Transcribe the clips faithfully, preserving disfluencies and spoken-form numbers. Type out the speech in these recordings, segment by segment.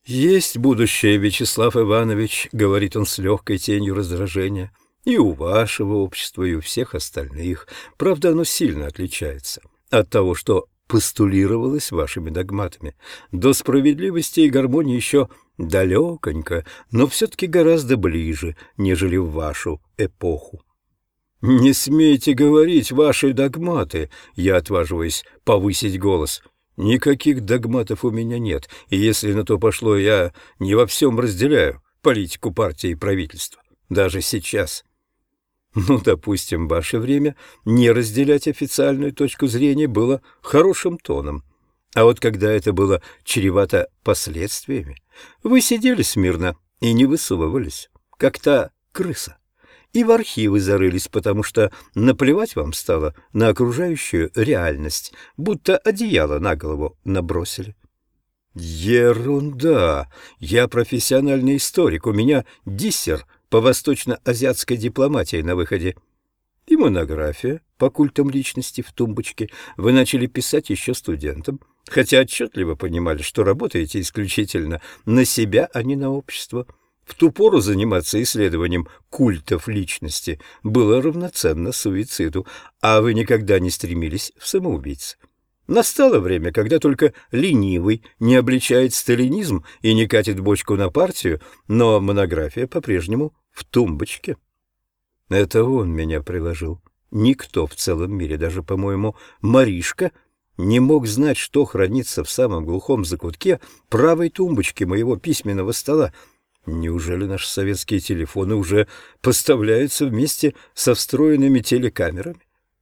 «Есть будущее, Вячеслав Иванович», — говорит он с легкой тенью раздражения, — «и у вашего общества, и у всех остальных. Правда, оно сильно отличается от того, что постулировалось вашими догматами. До справедливости и гармонии еще далеконько, но все-таки гораздо ближе, нежели в вашу эпоху». «Не смейте говорить ваши догматы», — я отваживаюсь повысить голос. «Никаких догматов у меня нет, и если на то пошло, я не во всем разделяю политику партии и правительства, даже сейчас». Ну, допустим, в ваше время не разделять официальную точку зрения было хорошим тоном. А вот когда это было чревато последствиями, вы сидели смирно и не высовывались, как та крыса, и в архивы зарылись, потому что наплевать вам стало на окружающую реальность, будто одеяло на голову набросили. Ерунда! Я профессиональный историк, у меня диссер по восточно-азиатской дипломатии на выходе. И монография по культам личности в тумбочке вы начали писать еще студентам, хотя отчетливо понимали, что работаете исключительно на себя, а не на общество. В ту пору заниматься исследованием культов личности было равноценно суициду, а вы никогда не стремились в самоубийцы. Настало время, когда только ленивый не обличает сталинизм и не катит бочку на партию, но монография по-прежнему в тумбочке. Это он меня приложил. Никто в целом мире, даже, по-моему, Маришка, не мог знать, что хранится в самом глухом закутке правой тумбочки моего письменного стола. Неужели наши советские телефоны уже поставляются вместе со встроенными телекамерами?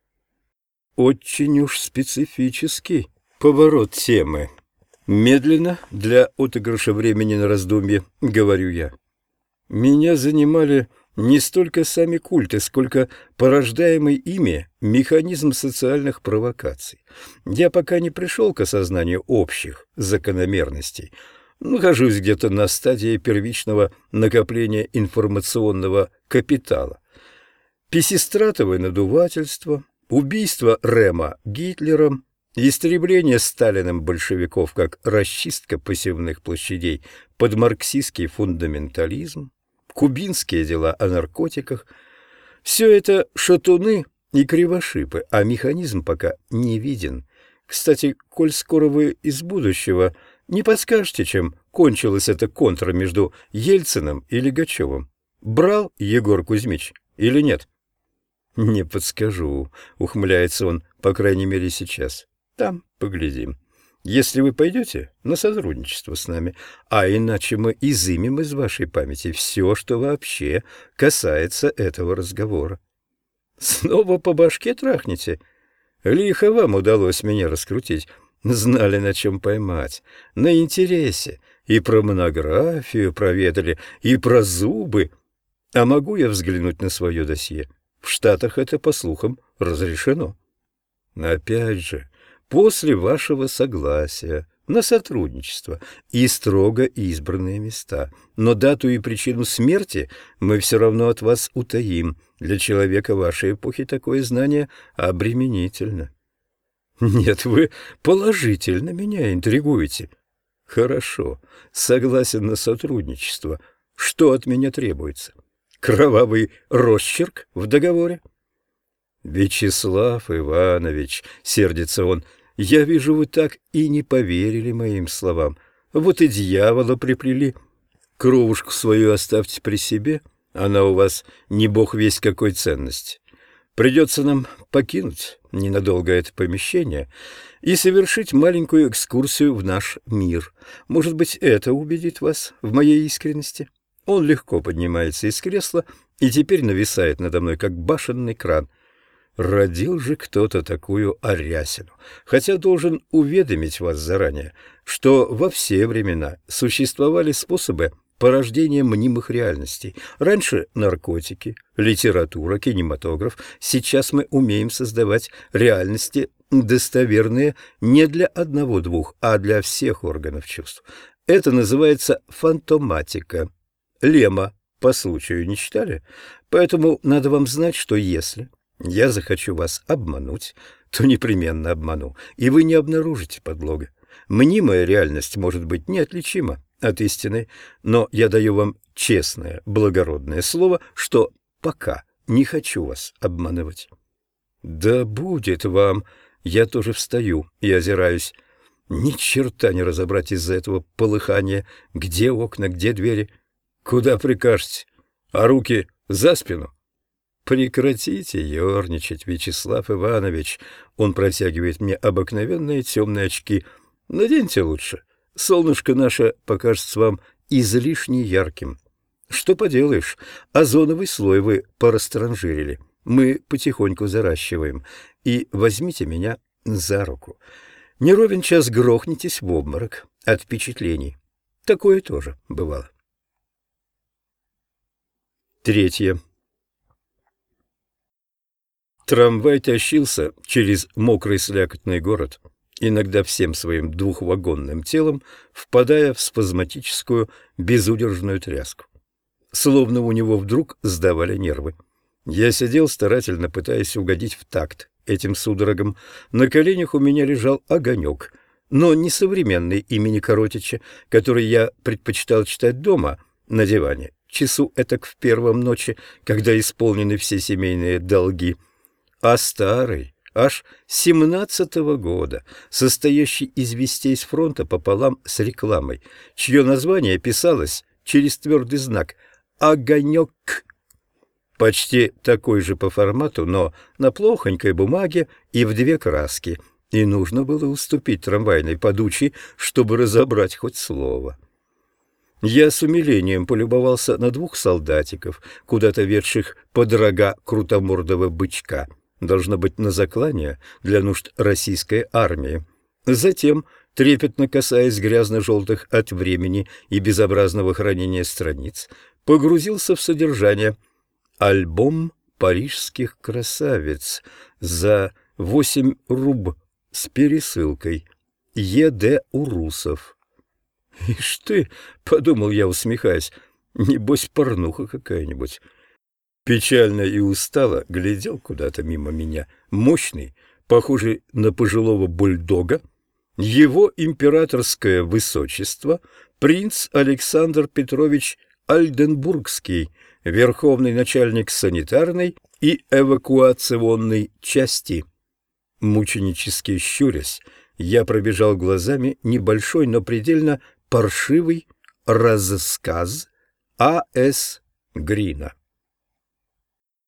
Очень уж специфический поворот темы. Медленно, для отыгрыша времени на раздумье, говорю я. Меня занимали не столько сами культы, сколько порождаемый ими механизм социальных провокаций. Я пока не пришел к осознанию общих закономерностей. Нахожусь где-то на стадии первичного накопления информационного капитала. Песистратовое надувательство, убийство Рема Гитлером, истребление Сталиным большевиков как расчистка посевных площадей под марксистский фундаментализм, кубинские дела о наркотиках — все это шатуны и кривошипы, а механизм пока не виден. Кстати, коль скоро вы из будущего, не подскажете, чем кончилась эта контра между Ельциным и Лигачевым? Брал Егор Кузьмич или нет? «Не подскажу», — ухмыляется он, по крайней мере сейчас. «Там поглядим. Если вы пойдете на сотрудничество с нами, а иначе мы изымем из вашей памяти все, что вообще касается этого разговора». «Снова по башке трахнете? Лихо вам удалось меня раскрутить. Знали, на чем поймать. На интересе. И про монографию проведали, и про зубы. А могу я взглянуть на свое досье? В Штатах это, по слухам, разрешено. Опять же, после вашего согласия на сотрудничество и строго избранные места. Но дату и причину смерти мы все равно от вас утаим. Для человека вашей эпохи такое знание обременительно. Нет, вы положительно меня интригуете. Хорошо, согласен на сотрудничество. Что от меня требуется? Кровавый росчерк в договоре? Вячеслав Иванович, сердится он, я вижу, вы так и не поверили моим словам. Вот и дьявола приплели. Кровушку свою оставьте при себе, она у вас не бог весть какой ценности. Придется нам покинуть ненадолго это помещение и совершить маленькую экскурсию в наш мир. Может быть, это убедит вас в моей искренности? Он легко поднимается из кресла и теперь нависает надо мной, как башенный кран. Родил же кто-то такую орясину, хотя должен уведомить вас заранее, что во все времена существовали способы порождения мнимых реальностей. Раньше наркотики, литература, кинематограф. Сейчас мы умеем создавать реальности достоверные не для одного-двух, а для всех органов чувств. Это называется фантоматика. Лема по случаю не читали? Поэтому надо вам знать, что если я захочу вас обмануть, то непременно обману, и вы не обнаружите подлога. Мнимая реальность может быть неотличима от истины, но я даю вам честное, благородное слово, что пока не хочу вас обманывать. Да будет вам. Я тоже встаю и озираюсь. Ни черта не разобрать из-за этого полыхания, где окна, где двери. Куда прикажете? А руки за спину? Прекратите ерничать, Вячеслав Иванович. Он протягивает мне обыкновенные темные очки. Наденьте лучше. Солнышко наше покажется вам излишне ярким. Что поделаешь, озоновый слой вы порастранжирили. Мы потихоньку заращиваем. И возьмите меня за руку. Не ровен час грохнетесь в обморок от впечатлений. Такое тоже бывало. Третье. Трамвай тащился через мокрый слякотный город, иногда всем своим двухвагонным телом, впадая в спазматическую безудержную тряску. Словно у него вдруг сдавали нервы. Я сидел, старательно пытаясь угодить в такт этим судорогам. На коленях у меня лежал огонек, но не современный имени Коротича, который я предпочитал читать дома, на диване, часу этак в первом ночи, когда исполнены все семейные долги, а старый, аж семнадцатого года, состоящий из вестей с фронта пополам с рекламой, чье название писалось через твердый знак «Огонек». Почти такой же по формату, но на плохонькой бумаге и в две краски, и нужно было уступить трамвайной подучей, чтобы разобрать хоть слово. Я с умилением полюбовался на двух солдатиков, куда-то ведших под рога крутомордого бычка, должно быть на заклание для нужд российской армии. Затем, трепетно касаясь грязно-желтых от времени и безобразного хранения страниц, погрузился в содержание. Альбом парижских красавиц за восемь руб с пересылкой. Е Д Урусов. «Ишь ты!» — подумал я, усмехаясь. «Небось, порнуха какая-нибудь». Печально и устало глядел куда-то мимо меня мощный, похожий на пожилого бульдога, его императорское высочество, принц Александр Петрович Альденбургский, верховный начальник санитарной и эвакуационной части. Мученически щурясь, я пробежал глазами небольшой, но предельно паршивый рассказ А С Грина.